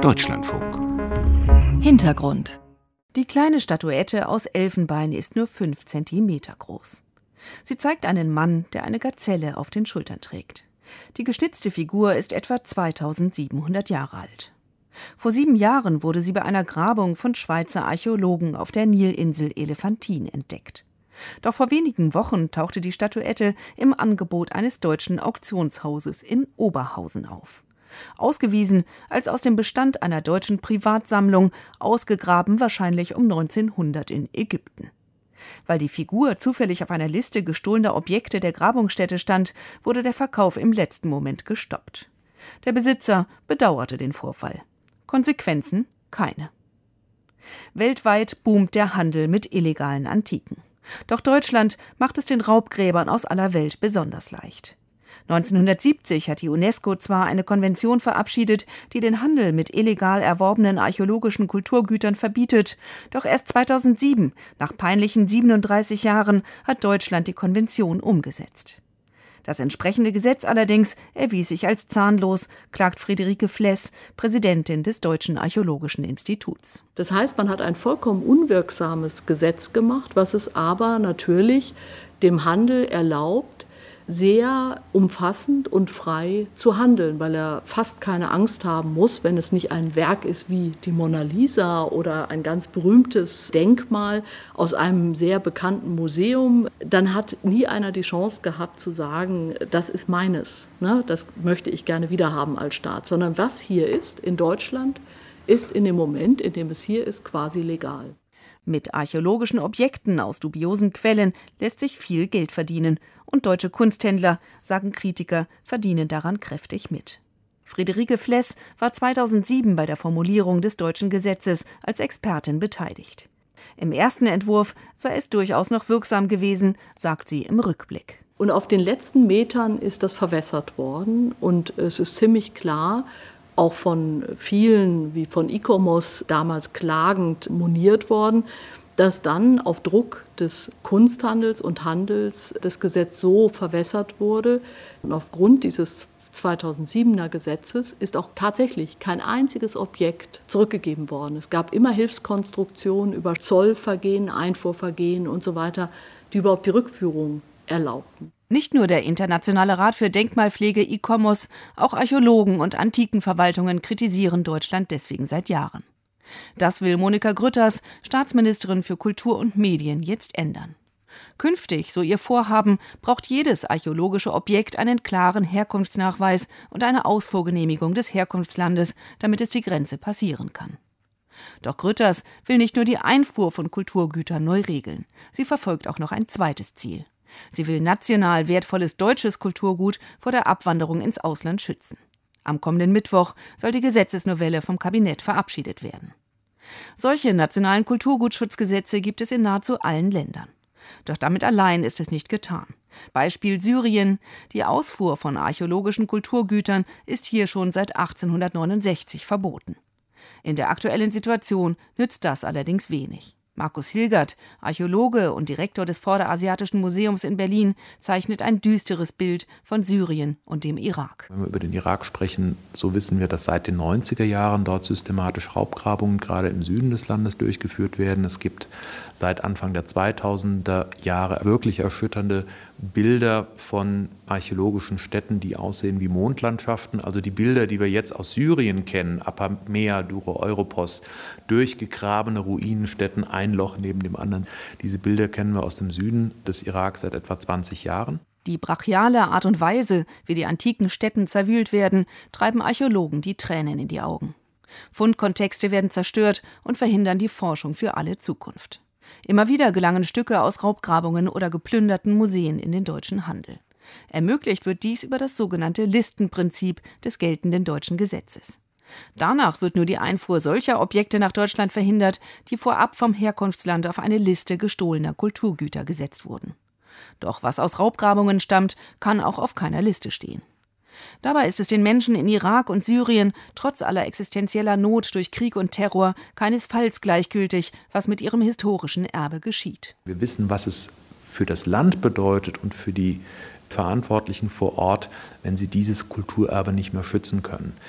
Deutschlandfunk. Hintergrund. Die kleine Statuette aus Elfenbein ist nur 5 Zentimeter groß. Sie zeigt einen Mann, der eine Gazelle auf den Schultern trägt. Die geschnitzte Figur ist etwa 2700 Jahre alt. Vor 7 Jahren wurde sie bei einer Grabung von Schweizer Archäologen auf der Nilinsel Elefantin entdeckt. Doch vor wenigen Wochen tauchte die Statuette im Angebot eines deutschen Auktionshauses in Oberhausen auf. Ausgewiesen als aus dem Bestand einer deutschen Privatsammlung, ausgegraben wahrscheinlich um 1900 in Ägypten. Weil die Figur zufällig auf einer Liste gestohlener Objekte der Grabungsstätte stand, wurde der Verkauf im letzten Moment gestoppt. Der Besitzer bedauerte den Vorfall. Konsequenzen? Keine. Weltweit boomt der Handel mit illegalen Antiken. Doch Deutschland macht es den Raubgräbern aus aller Welt besonders leicht. 1970 hat die UNESCO zwar eine Konvention verabschiedet, die den Handel mit illegal erworbenen archäologischen Kulturgütern verbietet, doch erst 2007, nach peinlichen 37 Jahren, hat Deutschland die Konvention umgesetzt. Das entsprechende Gesetz allerdings erwies sich als zahnlos, klagt Friederike Fless, Präsidentin des Deutschen Archäologischen Instituts. Das heißt, man hat ein vollkommen unwirksames Gesetz gemacht, was es aber natürlich dem Handel erlaubt, sehr umfassend und frei zu handeln, weil er fast keine Angst haben muss, wenn es nicht ein Werk ist wie die Mona Lisa oder ein ganz berühmtes Denkmal aus einem sehr bekannten Museum, dann hat nie einer die Chance gehabt zu sagen, das ist meines, ne? Das möchte ich gerne wiederhaben als Staat, sondern was hier ist in Deutschland, ist in dem Moment, in dem es hier ist, quasi legal. Mit archäologischen Objekten aus dubiosen Quellen lässt sich viel Geld verdienen. Und deutsche Kunsthändler, sagen Kritiker, verdienen daran kräftig mit. Friederike Fless war 2007 bei der Formulierung des deutschen Gesetzes als Expertin beteiligt. Im ersten Entwurf sei es durchaus noch wirksam gewesen, sagt sie im Rückblick. Und auf den letzten Metern ist das verwässert worden. Und es ist ziemlich klar, auch von vielen, wie von ICOMOS damals klagend moniert worden, dass dann auf Druck des Kunsthandels und Handels das Gesetz so verwässert wurde. Und aufgrund dieses 2007er Gesetzes ist auch tatsächlich kein einziges Objekt zurückgegeben worden. Es gab immer Hilfskonstruktionen über Zollvergehen, Einfuhrvergehen und so weiter, die überhaupt die Rückführung erlaubten. Nicht nur der Internationale Rat für Denkmalpflege ICOMOS, auch Archäologen und Antikenverwaltungen kritisieren Deutschland deswegen seit Jahren. Das will Monika Grütters, Staatsministerin für Kultur und Medien, jetzt ändern. Künftig, so ihr Vorhaben, braucht jedes archäologische Objekt einen klaren Herkunftsnachweis und eine Ausfuhrgenehmigung des Herkunftslandes, damit es die Grenze passieren kann. Doch Grütters will nicht nur die Einfuhr von Kulturgütern neu regeln. Sie verfolgt auch noch ein zweites Ziel. Sie will national wertvolles deutsches Kulturgut vor der Abwanderung ins Ausland schützen. Am kommenden Mittwoch soll die Gesetzesnovelle vom Kabinett verabschiedet werden. Solche nationalen Kulturgutschutzgesetze gibt es in nahezu allen Ländern. Doch damit allein ist es nicht getan. Beispiel Syrien. Die Ausfuhr von archäologischen Kulturgütern ist hier schon seit 1869 verboten. In der aktuellen Situation nützt das allerdings wenig. Markus Hilgert, Archäologe und Direktor des Vorderasiatischen Museums in Berlin, zeichnet ein düsteres Bild von Syrien und dem Irak. Wenn wir über den Irak sprechen, so wissen wir, dass seit den 90er Jahren dort systematisch Raubgrabungen gerade im Süden des Landes durchgeführt werden. Es gibt seit Anfang der 2000er Jahre wirklich erschütternde Bilder von archäologischen Städten, die aussehen wie Mondlandschaften. Also die Bilder, die wir jetzt aus Syrien kennen, Apamea, Dura Europos, durchgegrabene Ruinenstätten, ein Loch neben dem anderen. Diese Bilder kennen wir aus dem Süden des Irak seit etwa 20 Jahren. Die brachiale Art und Weise, wie die antiken Stätten zerwühlt werden, treiben Archäologen die Tränen in die Augen. Fundkontexte werden zerstört und verhindern die Forschung für alle Zukunft. Immer wieder gelangen Stücke aus Raubgrabungen oder geplünderten Museen in den deutschen Handel. Ermöglicht wird dies über das sogenannte Listenprinzip des geltenden deutschen Gesetzes. Danach wird nur die Einfuhr solcher Objekte nach Deutschland verhindert, die vorab vom Herkunftsland auf eine Liste gestohlener Kulturgüter gesetzt wurden. Doch was aus Raubgrabungen stammt, kann auch auf keiner Liste stehen. Dabei ist es den Menschen in Irak und Syrien trotz aller existenzieller Not durch Krieg und Terror keinesfalls gleichgültig, was mit ihrem historischen Erbe geschieht. Wir wissen, was es für das Land bedeutet und für die Verantwortlichen vor Ort, wenn sie dieses Kulturerbe nicht mehr schützen können.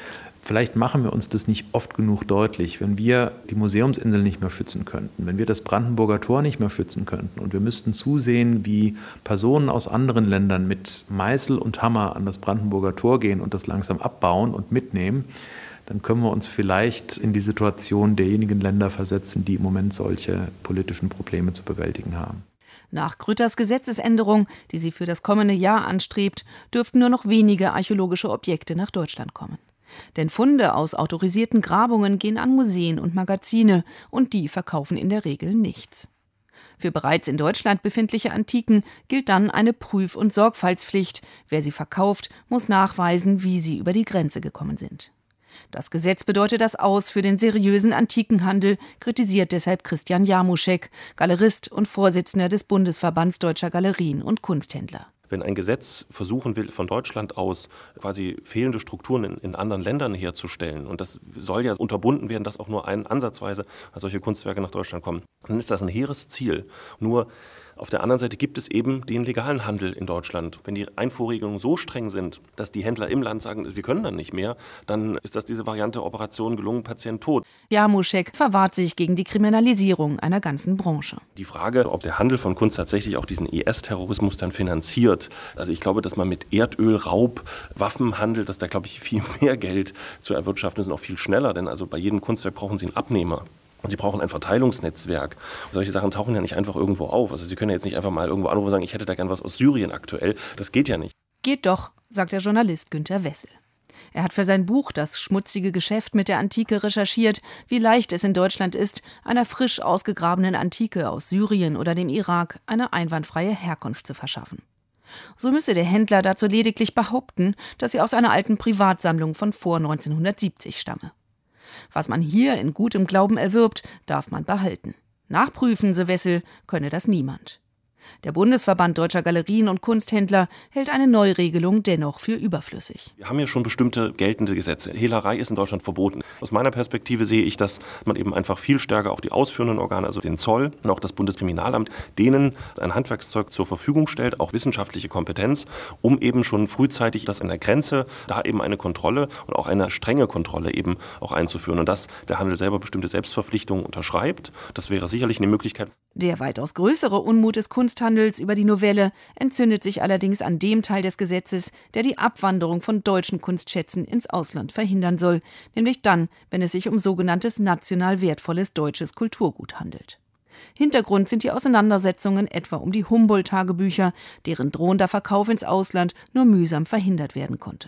Vielleicht machen wir uns das nicht oft genug deutlich, wenn wir die Museumsinsel nicht mehr schützen könnten, wenn wir das Brandenburger Tor nicht mehr schützen könnten und wir müssten zusehen, wie Personen aus anderen Ländern mit Meißel und Hammer an das Brandenburger Tor gehen und das langsam abbauen und mitnehmen, dann können wir uns vielleicht in die Situation derjenigen Länder versetzen, die im Moment solche politischen Probleme zu bewältigen haben. Nach Grütters Gesetzesänderung, die sie für das kommende Jahr anstrebt, dürften nur noch wenige archäologische Objekte nach Deutschland kommen. Denn Funde aus autorisierten Grabungen gehen an Museen und Magazine und die verkaufen in der Regel nichts. Für bereits in Deutschland befindliche Antiken gilt dann eine Prüf- und Sorgfaltspflicht. Wer sie verkauft, muss nachweisen, wie sie über die Grenze gekommen sind. Das Gesetz bedeutet das Aus für den seriösen Antikenhandel, kritisiert deshalb Christian Jarmuschek, Galerist und Vorsitzender des Bundesverbands Deutscher Galerien und Kunsthändler. Wenn ein Gesetz versuchen will, von Deutschland aus quasi fehlende Strukturen in anderen Ländern herzustellen, und das soll ja unterbunden werden, dass auch nur ansatzweise solche Kunstwerke nach Deutschland kommen, dann ist das ein hehres Ziel. Nur auf der anderen Seite gibt es eben den legalen Handel in Deutschland. Wenn die Einfuhrregelungen so streng sind, dass die Händler im Land sagen, wir können dann nicht mehr, dann ist das diese Variante Operation gelungen, Patient tot. Jarmuschek verwahrt sich gegen die Kriminalisierung einer ganzen Branche. Die Frage, ob der Handel von Kunst tatsächlich auch diesen IS-Terrorismus dann finanziert. Also ich glaube, dass man mit Erdöl, Raub, Waffenhandel, dass da, glaube ich, viel mehr Geld zu erwirtschaften ist und auch viel schneller. Denn also bei jedem Kunstwerk brauchen Sie einen Abnehmer. Und Sie brauchen ein Verteilungsnetzwerk. Solche Sachen tauchen ja nicht einfach irgendwo auf. Also Sie können ja jetzt nicht einfach mal irgendwo anrufen und sagen, ich hätte da gern was aus Syrien aktuell. Das geht ja nicht. Geht doch, sagt der Journalist Günter Wessel. Er hat für sein Buch Das schmutzige Geschäft mit der Antike recherchiert, wie leicht es in Deutschland ist, einer frisch ausgegrabenen Antike aus Syrien oder dem Irak eine einwandfreie Herkunft zu verschaffen. So müsse der Händler dazu lediglich behaupten, dass sie aus einer alten Privatsammlung von vor 1970 stamme. Was man hier in gutem Glauben erwirbt, darf man behalten. Nachprüfen, so Wessel, könne das niemand. Der Bundesverband Deutscher Galerien und Kunsthändler hält eine Neuregelung dennoch für überflüssig. Wir haben ja schon bestimmte geltende Gesetze. Hehlerei ist in Deutschland verboten. Aus meiner Perspektive sehe ich, dass man eben einfach viel stärker auch die ausführenden Organe, also den Zoll und auch das Bundeskriminalamt, denen ein Handwerkszeug zur Verfügung stellt, auch wissenschaftliche Kompetenz, um eben schon frühzeitig das an der Grenze, da eben eine Kontrolle und auch eine strenge Kontrolle eben auch einzuführen. Und dass der Handel selber bestimmte Selbstverpflichtungen unterschreibt, das wäre sicherlich eine Möglichkeit. Der weitaus größere Unmut des Kunsthandels über die Novelle entzündet sich allerdings an dem Teil des Gesetzes, der die Abwanderung von deutschen Kunstschätzen ins Ausland verhindern soll, nämlich dann, wenn es sich um sogenanntes national wertvolles deutsches Kulturgut handelt. Hintergrund sind die Auseinandersetzungen etwa um die Humboldt-Tagebücher, deren drohender Verkauf ins Ausland nur mühsam verhindert werden konnte.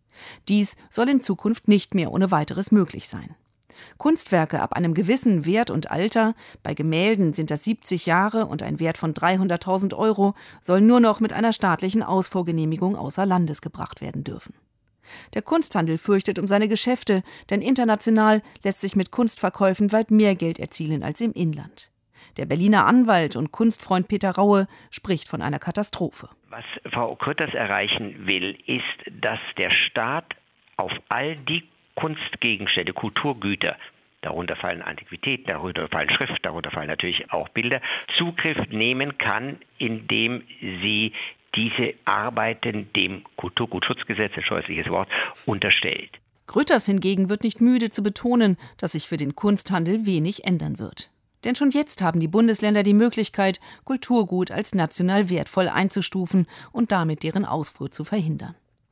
Dies soll in Zukunft nicht mehr ohne weiteres möglich sein. Kunstwerke ab einem gewissen Wert und Alter, bei Gemälden sind das 70 Jahre und ein Wert von 300.000 Euro, sollen nur noch mit einer staatlichen Ausfuhrgenehmigung außer Landes gebracht werden dürfen. Der Kunsthandel fürchtet um seine Geschäfte, denn international lässt sich mit Kunstverkäufen weit mehr Geld erzielen als im Inland. Der Berliner Anwalt und Kunstfreund Peter Raue spricht von einer Katastrophe. Was Frau Grütters erreichen will, ist, dass der Staat auf all die Kunstgegenstände, Kulturgüter, darunter fallen Antiquitäten, darunter fallen Schrift, darunter fallen natürlich auch Bilder, Zugriff nehmen kann, indem sie diese Arbeiten dem Kulturgutschutzgesetz, ein scheußliches Wort, unterstellt. Grütters hingegen wird nicht müde zu betonen, dass sich für den Kunsthandel wenig ändern wird. Denn schon jetzt haben die Bundesländer die Möglichkeit, Kulturgut als national wertvoll einzustufen und damit deren Ausfuhr zu verhindern.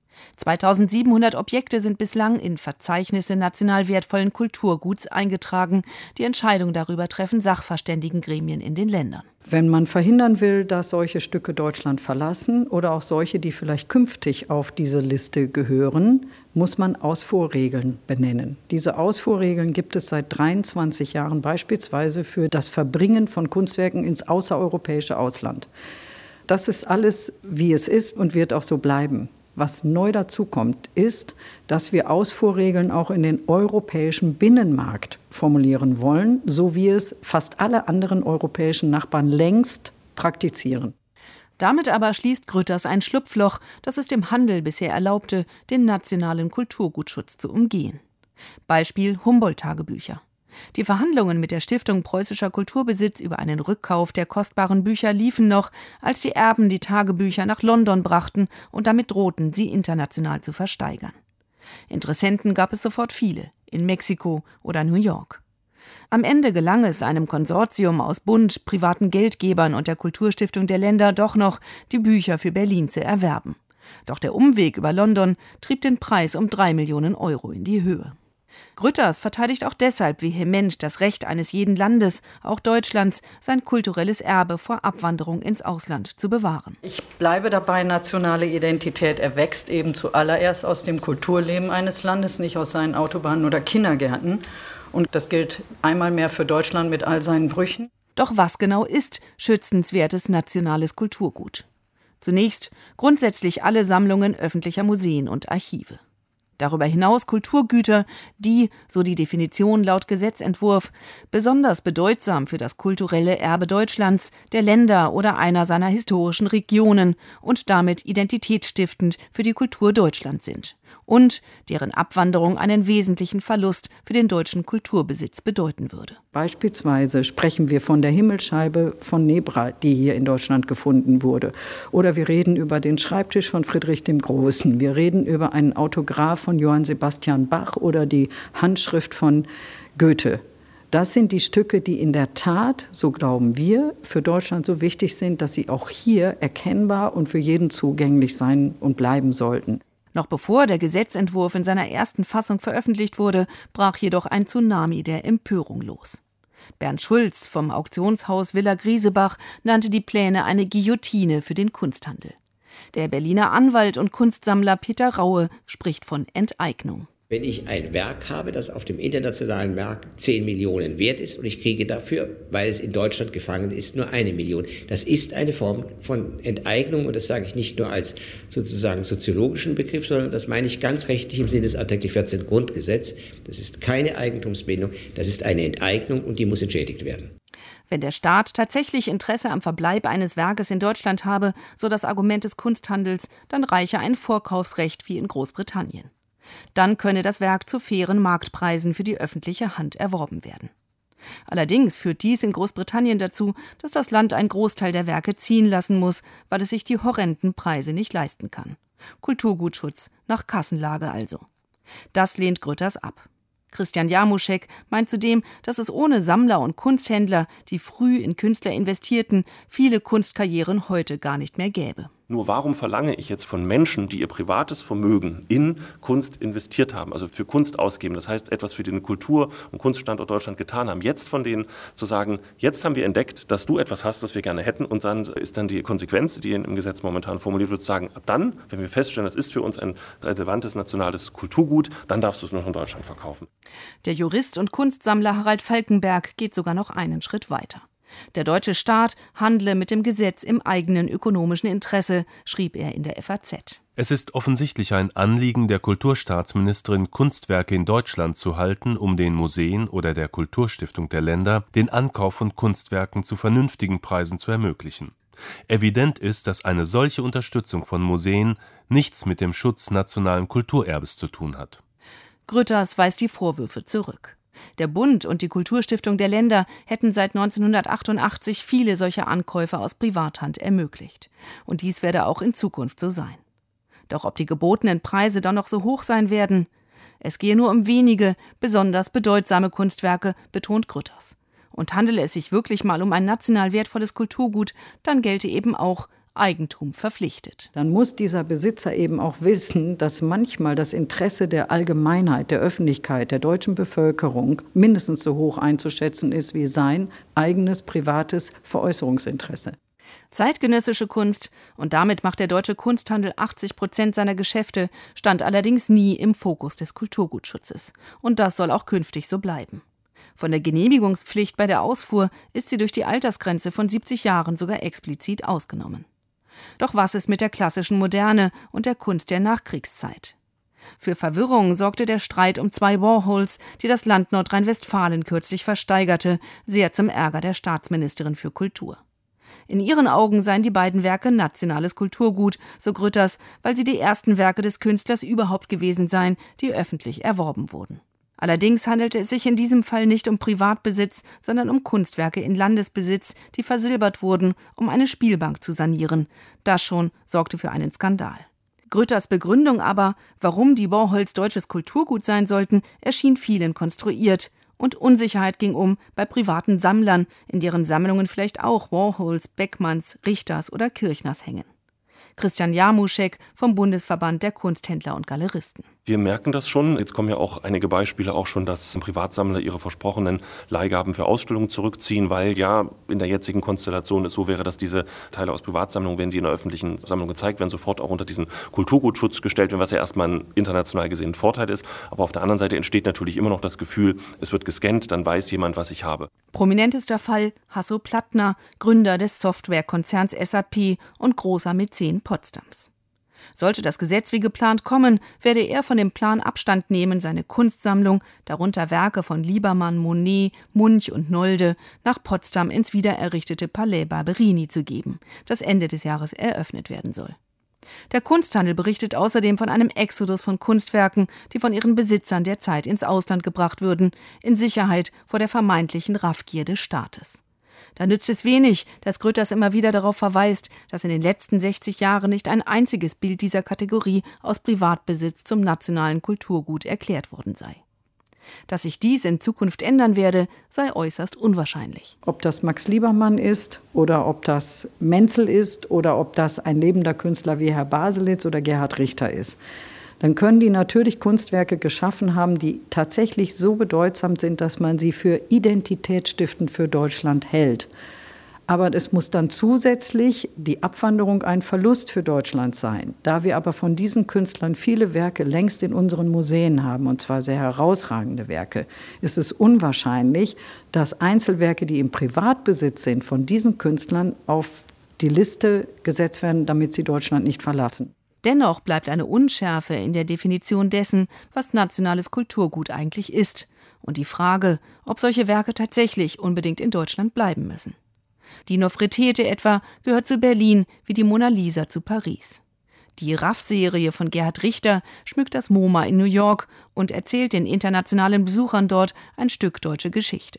2700 Objekte sind bislang in Verzeichnisse national wertvollen Kulturguts eingetragen. Die Entscheidung darüber treffen Sachverständigengremien in den Ländern. Wenn man verhindern will, dass solche Stücke Deutschland verlassen oder auch solche, die vielleicht künftig auf diese Liste gehören, muss man Ausfuhrregeln benennen. Diese Ausfuhrregeln gibt es seit 23 Jahren beispielsweise für das Verbringen von Kunstwerken ins außereuropäische Ausland. Das ist alles, wie es ist und wird auch so bleiben. Was neu dazu kommt, ist, dass wir Ausfuhrregeln auch in den europäischen Binnenmarkt formulieren wollen, so wie es fast alle anderen europäischen Nachbarn längst praktizieren. Damit aber schließt Grütters ein Schlupfloch, das es dem Handel bisher erlaubte, den nationalen Kulturgutschutz zu umgehen. Beispiel Humboldt-Tagebücher. Die Verhandlungen mit der Stiftung Preußischer Kulturbesitz über einen Rückkauf der kostbaren Bücher liefen noch, als die Erben die Tagebücher nach London brachten und damit drohten, sie international zu versteigern. Interessenten gab es sofort viele, in Mexiko oder New York. Am Ende gelang es einem Konsortium aus Bund, privaten Geldgebern und der Kulturstiftung der Länder doch noch, die Bücher für Berlin zu erwerben. Doch der Umweg über London trieb den Preis um 3 Millionen Euro in die Höhe. Grütters verteidigt auch deshalb vehement das Recht eines jeden Landes, auch Deutschlands, sein kulturelles Erbe vor Abwanderung ins Ausland zu bewahren. Ich bleibe dabei, nationale Identität erwächst eben zuallererst aus dem Kulturleben eines Landes, nicht aus seinen Autobahnen oder Kindergärten. Und das gilt einmal mehr für Deutschland mit all seinen Brüchen. Doch was genau ist schützenswertes nationales Kulturgut? Zunächst grundsätzlich alle Sammlungen öffentlicher Museen und Archive. Darüber hinaus Kulturgüter, die, so die Definition laut Gesetzentwurf, besonders bedeutsam für das kulturelle Erbe Deutschlands, der Länder oder einer seiner historischen Regionen und damit identitätsstiftend für die Kultur Deutschlands sind und deren Abwanderung einen wesentlichen Verlust für den deutschen Kulturbesitz bedeuten würde. Beispielsweise sprechen wir von der Himmelsscheibe von Nebra, die hier in Deutschland gefunden wurde. Oder wir reden über den Schreibtisch von Friedrich dem Großen. Wir reden über einen Autograph von Johann Sebastian Bach oder die Handschrift von Goethe. Das sind die Stücke, die in der Tat, so glauben wir, für Deutschland so wichtig sind, dass sie auch hier erkennbar und für jeden zugänglich sein und bleiben sollten. Noch bevor der Gesetzentwurf in seiner ersten Fassung veröffentlicht wurde, brach jedoch ein Tsunami der Empörung los. Bernd Schulz vom Auktionshaus Villa Griesebach nannte die Pläne eine Guillotine für den Kunsthandel. Der Berliner Anwalt und Kunstsammler Peter Raue spricht von Enteignung. Wenn ich ein Werk habe, das auf dem internationalen Markt 10 Millionen wert ist und ich kriege dafür, weil es in Deutschland gefangen ist, nur 1 Million. Das ist eine Form von Enteignung und das sage ich nicht nur als sozusagen soziologischen Begriff, sondern das meine ich ganz rechtlich im Sinne des Artikel 14 Grundgesetz. Das ist keine Eigentumsbindung, das ist eine Enteignung und die muss entschädigt werden. Wenn der Staat tatsächlich Interesse am Verbleib eines Werkes in Deutschland habe, so das Argument des Kunsthandels, dann reiche ein Vorkaufsrecht wie in Großbritannien. Dann könne das Werk zu fairen Marktpreisen für die öffentliche Hand erworben werden. Allerdings führt dies in Großbritannien dazu, dass das Land einen Großteil der Werke ziehen lassen muss, weil es sich die horrenden Preise nicht leisten kann. Kulturgutschutz nach Kassenlage also. Das lehnt Grütters ab. Christian Jarmuschek meint zudem, dass es ohne Sammler und Kunsthändler, die früh in Künstler investierten, viele Kunstkarrieren heute gar nicht mehr gäbe. Nur warum verlange ich jetzt von Menschen, die ihr privates Vermögen in Kunst investiert haben, also für Kunst ausgeben, das heißt etwas für den Kultur- und Kunststandort Deutschland getan haben, jetzt von denen zu sagen, jetzt haben wir entdeckt, dass du etwas hast, was wir gerne hätten und dann ist dann die Konsequenz, die im Gesetz momentan formuliert wird, zu sagen, ab dann, wenn wir feststellen, das ist für uns ein relevantes nationales Kulturgut, dann darfst du es nur noch in Deutschland verkaufen. Der Jurist und Kunstsammler Harald Falkenberg geht sogar noch einen Schritt weiter. Der deutsche Staat handle mit dem Gesetz im eigenen ökonomischen Interesse, schrieb er in der FAZ. Es ist offensichtlich ein Anliegen der Kulturstaatsministerin, Kunstwerke in Deutschland zu halten, um den Museen oder der Kulturstiftung der Länder den Ankauf von Kunstwerken zu vernünftigen Preisen zu ermöglichen. Evident ist, dass eine solche Unterstützung von Museen nichts mit dem Schutz nationalen Kulturerbes zu tun hat. Grütters weist die Vorwürfe zurück. Der Bund und die Kulturstiftung der Länder hätten seit 1988 viele solcher Ankäufe aus Privathand ermöglicht. Und dies werde auch in Zukunft so sein. Doch ob die gebotenen Preise dann noch so hoch sein werden? Es gehe nur um wenige, besonders bedeutsame Kunstwerke, betont Grütters. Und handele es sich wirklich mal um ein national wertvolles Kulturgut, dann gelte eben auch Eigentum verpflichtet. Dann muss dieser Besitzer eben auch wissen, dass manchmal das Interesse der Allgemeinheit, der Öffentlichkeit, der deutschen Bevölkerung mindestens so hoch einzuschätzen ist wie sein eigenes privates Veräußerungsinteresse. Zeitgenössische Kunst, und damit macht der deutsche Kunsthandel 80% seiner Geschäfte, stand allerdings nie im Fokus des Kulturgutschutzes. Und das soll auch künftig so bleiben. Von der Genehmigungspflicht bei der Ausfuhr ist sie durch die Altersgrenze von 70 Jahren sogar explizit ausgenommen. Doch was ist mit der klassischen Moderne und der Kunst der Nachkriegszeit? Für Verwirrung sorgte der Streit um 2 Warhols, die das Land Nordrhein-Westfalen kürzlich versteigerte, sehr zum Ärger der Staatsministerin für Kultur. In ihren Augen seien die beiden Werke nationales Kulturgut, so Grütters, weil sie die ersten Werke des Künstlers überhaupt gewesen seien, die öffentlich erworben wurden. Allerdings handelte es sich in diesem Fall nicht um Privatbesitz, sondern um Kunstwerke in Landesbesitz, die versilbert wurden, um eine Spielbank zu sanieren. Das schon sorgte für einen Skandal. Grütters Begründung aber, warum die Warhols deutsches Kulturgut sein sollten, erschien vielen konstruiert. Und Unsicherheit ging bei privaten Sammlern, in deren Sammlungen vielleicht auch Warhols, Beckmanns, Richters oder Kirchners hängen. Christian Jarmuschek vom Bundesverband der Kunsthändler und Galeristen. Wir merken das schon. Jetzt kommen ja auch einige Beispiele auch schon, dass Privatsammler ihre versprochenen Leihgaben für Ausstellungen zurückziehen, weil ja in der jetzigen Konstellation es so wäre, dass diese Teile aus Privatsammlungen, wenn sie in der öffentlichen Sammlung gezeigt werden, sofort auch unter diesen Kulturgutschutz gestellt werden, was ja erstmal ein international gesehen Vorteil ist. Aber auf der anderen Seite entsteht natürlich immer noch das Gefühl, es wird gescannt, dann weiß jemand, was ich habe. Prominentester Fall Hasso Plattner, Gründer des Softwarekonzerns SAP und großer Mäzen Potsdams. Sollte das Gesetz wie geplant kommen, werde er von dem Plan Abstand nehmen, seine Kunstsammlung, darunter Werke von Liebermann, Monet, Munch und Nolde, nach Potsdam ins wiedererrichtete Palais Barberini zu geben, das Ende des Jahres eröffnet werden soll. Der Kunsthandel berichtet außerdem von einem Exodus von Kunstwerken, die von ihren Besitzern derzeit ins Ausland gebracht würden, in Sicherheit vor der vermeintlichen Raffgier des Staates. Da nützt es wenig, dass Grütters immer wieder darauf verweist, dass in den letzten 60 Jahren nicht ein einziges Bild dieser Kategorie aus Privatbesitz zum nationalen Kulturgut erklärt worden sei. Dass sich dies in Zukunft ändern werde, sei äußerst unwahrscheinlich. Ob das Max Liebermann ist oder ob das Menzel ist oder ob das ein lebender Künstler wie Herr Baselitz oder Gerhard Richter ist, dann können die natürlich Kunstwerke geschaffen haben, die tatsächlich so bedeutsam sind, dass man sie für identitätsstiftend für Deutschland hält. Aber es muss dann zusätzlich die Abwanderung ein Verlust für Deutschland sein. Da wir aber von diesen Künstlern viele Werke längst in unseren Museen haben, und zwar sehr herausragende Werke, ist es unwahrscheinlich, dass Einzelwerke, die im Privatbesitz sind, von diesen Künstlern auf die Liste gesetzt werden, damit sie Deutschland nicht verlassen. Dennoch bleibt eine Unschärfe in der Definition dessen, was nationales Kulturgut eigentlich ist, und die Frage, ob solche Werke tatsächlich unbedingt in Deutschland bleiben müssen. Die Nofretete etwa gehört zu Berlin wie die Mona Lisa zu Paris. Die Raff-Serie von Gerhard Richter schmückt das MoMA in New York und erzählt den internationalen Besuchern dort ein Stück deutsche Geschichte.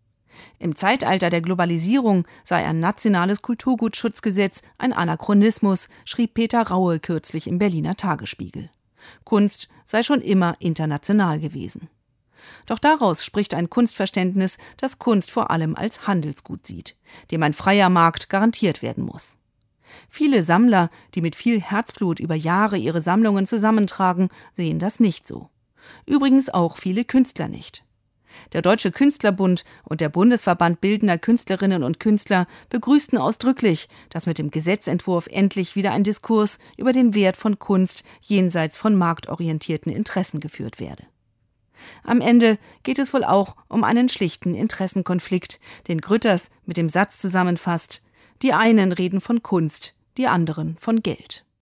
Im Zeitalter der Globalisierung sei ein nationales Kulturgutschutzgesetz ein Anachronismus, schrieb Peter Raue kürzlich im Berliner Tagesspiegel. Kunst sei schon immer international gewesen. Doch daraus spricht ein Kunstverständnis, das Kunst vor allem als Handelsgut sieht, dem ein freier Markt garantiert werden muss. Viele Sammler, die mit viel Herzblut über Jahre ihre Sammlungen zusammentragen, sehen das nicht so. Übrigens auch viele Künstler nicht. Der Deutsche Künstlerbund und der Bundesverband Bildender Künstlerinnen und Künstler begrüßten ausdrücklich, dass mit dem Gesetzentwurf endlich wieder ein Diskurs über den Wert von Kunst jenseits von marktorientierten Interessen geführt werde. Am Ende geht es wohl auch um einen schlichten Interessenkonflikt, den Grütters mit dem Satz zusammenfasst: Die einen reden von Kunst, die anderen von Geld.